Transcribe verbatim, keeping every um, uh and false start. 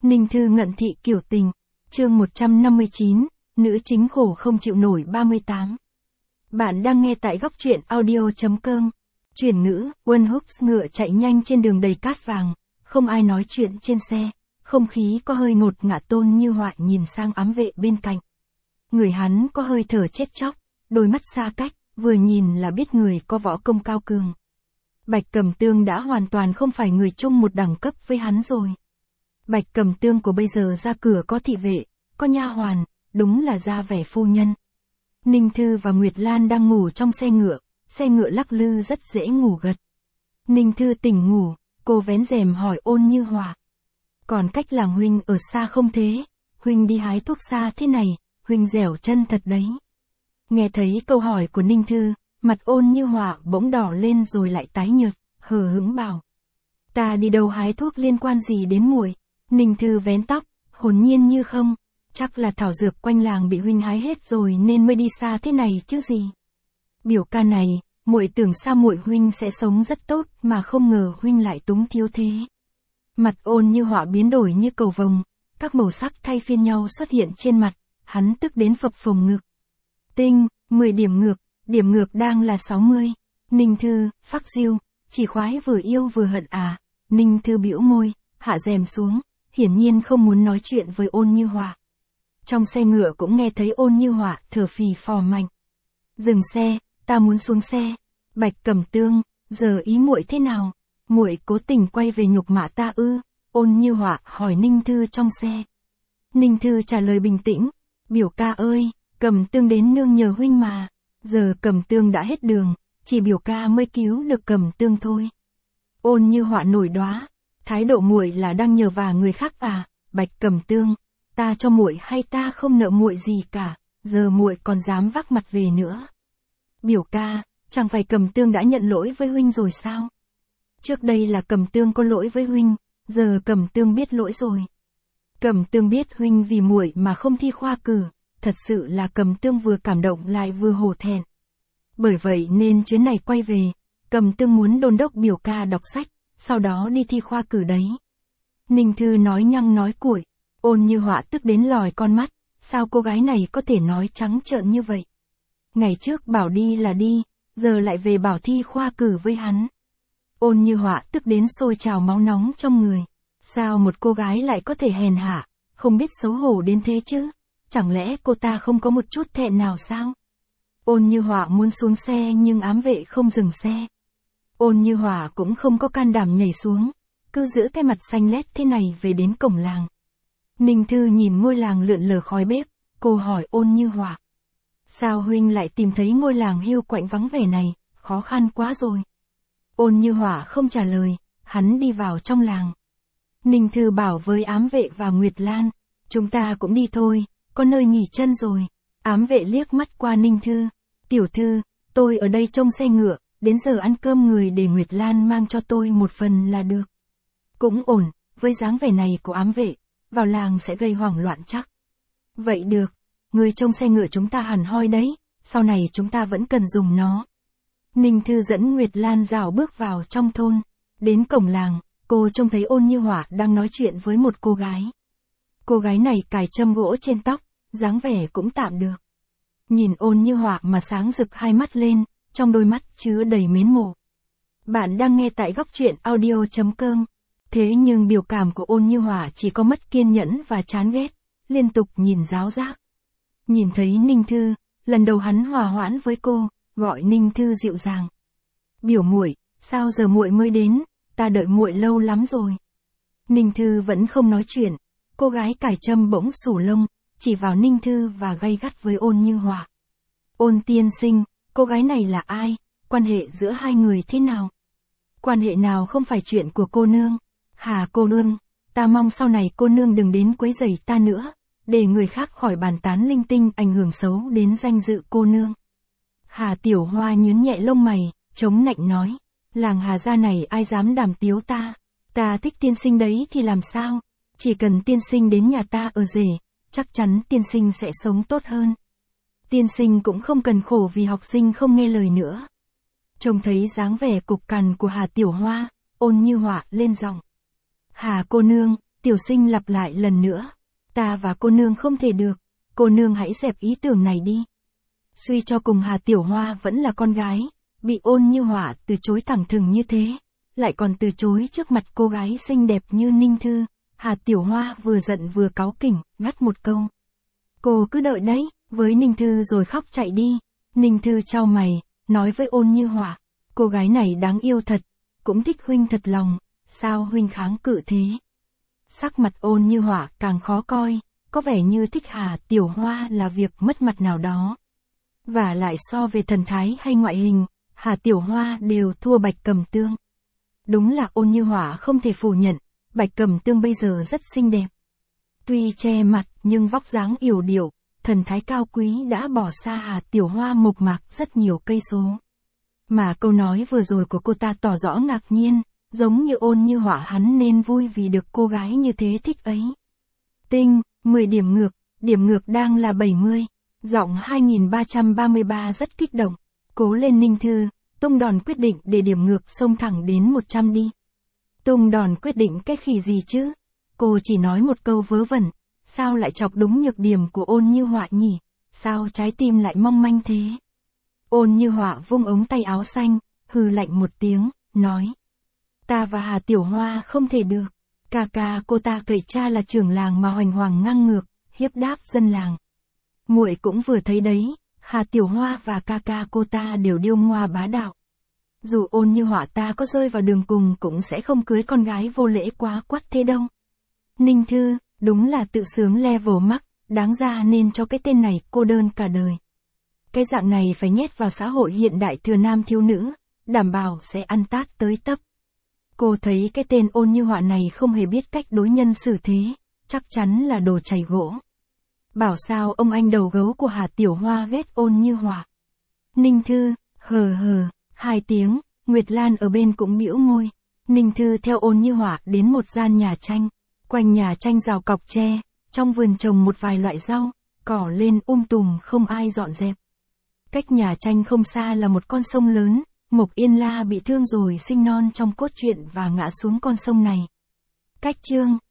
Ninh Thư ngận thị kiểu tình, chương một trăm năm mươi chín, nữ chính khổ không chịu nổi ba mươi tám. Bạn đang nghe tại góc truyện audio.com. Chuyển ngữ, One Hooks ngựa chạy nhanh trên đường đầy cát vàng, không ai nói chuyện trên xe, không khí có hơi ngột ngạt. Tôn Như Hoại nhìn sang ám vệ bên cạnh. Người hắn có hơi thở chết chóc, đôi mắt xa cách, vừa nhìn là biết người có võ công cao cường. Bạch Cẩm Tương đã hoàn toàn không phải người chung một đẳng cấp với hắn rồi. Bạch Cẩm Tương của bây giờ ra cửa có thị vệ, có nha hoàn, đúng là ra vẻ phu nhân. Ninh Thư và Nguyệt Lan đang ngủ trong xe ngựa, xe ngựa lắc lư rất dễ ngủ gật. Ninh Thư tỉnh ngủ, cô vén rèm hỏi Ôn Như Hỏa. Còn cách làng huynh ở xa không thế, huynh đi hái thuốc xa thế này, huynh dẻo chân thật đấy. Nghe thấy câu hỏi của Ninh Thư, mặt Ôn Như Hỏa bỗng đỏ lên rồi lại tái nhợt, hờ hững bảo. Ta đi đâu hái thuốc liên quan gì đến muội? Ninh Thư vén tóc, hồn nhiên như không, chắc là thảo dược quanh làng bị huynh hái hết rồi nên mới đi xa thế này chứ gì. Biểu ca này, muội tưởng sao muội huynh sẽ sống rất tốt mà không ngờ huynh lại túng thiếu thế. Mặt Ôn Như Hỏa biến đổi như cầu vồng, các màu sắc thay phiên nhau xuất hiện trên mặt, hắn tức đến phập phồng ngực. Tinh, mười điểm ngược, điểm ngược đang là sáu mươi. Ninh Thư, phắc diêu, chỉ khoái vừa yêu vừa hận à. Ninh Thư bĩu môi, hạ rèm xuống, hiển nhiên không muốn nói chuyện với Ôn Như Hỏa. Trong xe ngựa cũng nghe thấy Ôn Như Hỏa thở phì phò mạnh. Dừng xe, ta muốn xuống xe. Bạch Cẩm Tương, giờ ý muội thế nào? Muội cố tình quay về nhục mạ ta ư? Ôn Như Hỏa hỏi Ninh Thư trong xe. Ninh Thư trả lời bình tĩnh, biểu ca ơi, Cẩm Tương đến nương nhờ huynh mà. Giờ Cẩm Tương đã hết đường, chỉ biểu ca mới cứu được Cẩm Tương thôi. Ôn Như Hỏa nổi đoá, thái độ muội là đang nhờ vả người khác à? Bạch Cẩm Tương, ta cho muội hay ta không nợ muội gì cả, giờ muội còn dám vác mặt về nữa. Biểu ca, chẳng phải Cẩm Tương đã nhận lỗi với huynh rồi sao? Trước đây là Cẩm Tương có lỗi với huynh, giờ Cẩm Tương biết lỗi rồi. Cẩm Tương biết huynh vì muội mà không thi khoa cử, thật sự là Cẩm Tương vừa cảm động lại vừa hổ thẹn. Bởi vậy nên chuyến này quay về, Cẩm Tương muốn đôn đốc biểu ca đọc sách, sau đó đi thi khoa cử đấy. Ninh Thư nói nhăng nói cuội, Ôn Như Hỏa tức đến lòi con mắt, sao cô gái này có thể nói trắng trợn như vậy? Ngày trước bảo đi là đi, giờ lại về bảo thi khoa cử với hắn. Ôn Như Hỏa tức đến sôi trào máu nóng trong người. Sao một cô gái lại có thể hèn hạ, không biết xấu hổ đến thế chứ? Chẳng lẽ cô ta không có một chút thẹn nào sao? Ôn Như Hỏa muốn xuống xe nhưng ám vệ không dừng xe. Ôn Như Hỏa cũng không có can đảm nhảy xuống, cứ giữ cái mặt xanh lét thế này về đến cổng làng. Ninh Thư nhìn ngôi làng lượn lờ khói bếp, cô hỏi Ôn Như Hỏa. Sao huynh lại tìm thấy ngôi làng hiu quạnh vắng vẻ này, khó khăn quá rồi. Ôn Như Hỏa không trả lời, hắn đi vào trong làng. Ninh Thư bảo với ám vệ và Nguyệt Lan, chúng ta cũng đi thôi, có nơi nghỉ chân rồi. Ám vệ liếc mắt qua Ninh Thư, tiểu thư, tôi ở đây trông xe ngựa, đến giờ ăn cơm người để Nguyệt Lan mang cho tôi một phần là được. Cũng ổn, với dáng vẻ này của ám vệ, vào làng sẽ gây hoảng loạn chắc. Vậy được, người trông xe ngựa chúng ta hẳn hoi đấy, sau này chúng ta vẫn cần dùng nó. Ninh Thư dẫn Nguyệt Lan rảo bước vào trong thôn, đến cổng làng, cô trông thấy Ôn Như Hỏa đang nói chuyện với một cô gái. Cô gái này cài châm gỗ trên tóc, dáng vẻ cũng tạm được. Nhìn Ôn Như Hỏa mà sáng rực hai mắt lên, trong đôi mắt chứa đầy mến mộ. Bạn đang nghe tại góc truyện audio.com. Thế nhưng biểu cảm của Ôn Như Hỏa chỉ có mất kiên nhẫn và chán ghét, liên tục nhìn giáo giác. Nhìn thấy Ninh Thư, lần đầu hắn hòa hoãn với cô, gọi Ninh Thư dịu dàng. Biểu muội, sao giờ muội mới đến, ta đợi muội lâu lắm rồi. Ninh Thư vẫn không nói chuyện, cô gái cài châm bỗng xù lông, chỉ vào Ninh Thư và gay gắt với Ôn Như Hỏa. Ôn tiên sinh, cô gái này là ai, quan hệ giữa hai người thế nào? Quan hệ nào không phải chuyện của cô nương? Hà cô nương, ta mong sau này cô nương đừng đến quấy rầy ta nữa, để người khác khỏi bàn tán linh tinh ảnh hưởng xấu đến danh dự cô nương. Hà Tiểu Hoa nhướng nhẹ lông mày, chống nạnh nói, làng Hà gia này ai dám đàm tiếu ta, ta thích tiên sinh đấy thì làm sao, chỉ cần tiên sinh đến nhà ta ở rể, chắc chắn tiên sinh sẽ sống tốt hơn. Tiên sinh cũng không cần khổ vì học sinh không nghe lời nữa. Trông thấy dáng vẻ cục cằn của Hà Tiểu Hoa, Ôn Như Hỏa lên giọng. Hà cô nương, Tiểu sinh lặp lại lần nữa. Ta và cô nương không thể được, cô nương hãy dẹp ý tưởng này đi. Suy cho cùng Hà Tiểu Hoa vẫn là con gái, bị Ôn Như Họa từ chối thẳng thừng như thế, lại còn từ chối trước mặt cô gái xinh đẹp như Ninh Thư. Hà Tiểu Hoa vừa giận vừa cáu kỉnh, ngắt một câu. Cô cứ đợi đấy, với Ninh Thư rồi khóc chạy đi. Ninh Thư chau mày, nói với Ôn Như Họa, cô gái này đáng yêu thật, cũng thích huynh thật lòng, sao huynh kháng cự thế? Sắc mặt Ôn Như Họa càng khó coi, có vẻ như thích Hà Tiểu Hoa là việc mất mặt nào đó. Và lại so về thần thái hay ngoại hình, Hà Tiểu Hoa đều thua Bạch Cẩm Tương. Đúng là Ôn Như Họa không thể phủ nhận, Bạch Cẩm Tương bây giờ rất xinh đẹp. Tuy che mặt nhưng vóc dáng yểu điệu, thần thái cao quý đã bỏ xa Hà Tiểu Hoa mộc mạc rất nhiều cây số. Mà câu nói vừa rồi của cô ta tỏ rõ ngạc nhiên, giống như Ôn Như Họa hắn nên vui vì được cô gái như thế thích ấy. Tinh, mười điểm ngược, điểm ngược đang là bảy mươi. Giọng hai nghìn ba trăm ba mươi ba rất kích động. Cố lên Ninh Thư, tung đòn quyết định để điểm ngược xông thẳng đến một trăm đi. Tung đòn quyết định cái khỉ gì chứ? Cô chỉ nói một câu vớ vẩn, sao lại chọc đúng nhược điểm của Ôn Như Họa nhỉ? Sao trái tim lại mong manh thế? Ôn Như Họa vung ống tay áo xanh, hừ lạnh một tiếng, nói. Ta và Hà Tiểu Hoa không thể được. Ca ca cô ta cậy cha là trưởng làng mà hoành hoàng ngang ngược, hiếp đáp dân làng. Muội cũng vừa thấy đấy, Hà Tiểu Hoa và ca ca cô ta đều điêu ngoa bá đạo. Dù Ôn Như Họa ta có rơi vào đường cùng cũng sẽ không cưới con gái vô lễ quá quắt thế đâu. Ninh Thư, đúng là tự sướng level mắc, đáng ra nên cho cái tên này cô đơn cả đời. Cái dạng này phải nhét vào xã hội hiện đại thừa nam thiếu nữ, đảm bảo sẽ ăn tát tới tấp. Cô thấy cái tên Ôn Như Họa này không hề biết cách đối nhân xử thế, chắc chắn là đồ chày gỗ. Bảo sao ông anh đầu gấu của Hà Tiểu Hoa ghét Ôn Như Họa. Ninh Thư, hờ hờ, hai tiếng, Nguyệt Lan ở bên cũng bĩu môi. Ninh Thư theo Ôn Như Họa đến một gian nhà tranh. Quanh nhà tranh rào cọc tre, trong vườn trồng một vài loại rau, cỏ lên um tùm không ai dọn dẹp. Cách nhà tranh không xa là một con sông lớn, Mộc Yên La bị thương rồi sinh non trong cốt truyện và ngã xuống con sông này. Cách chương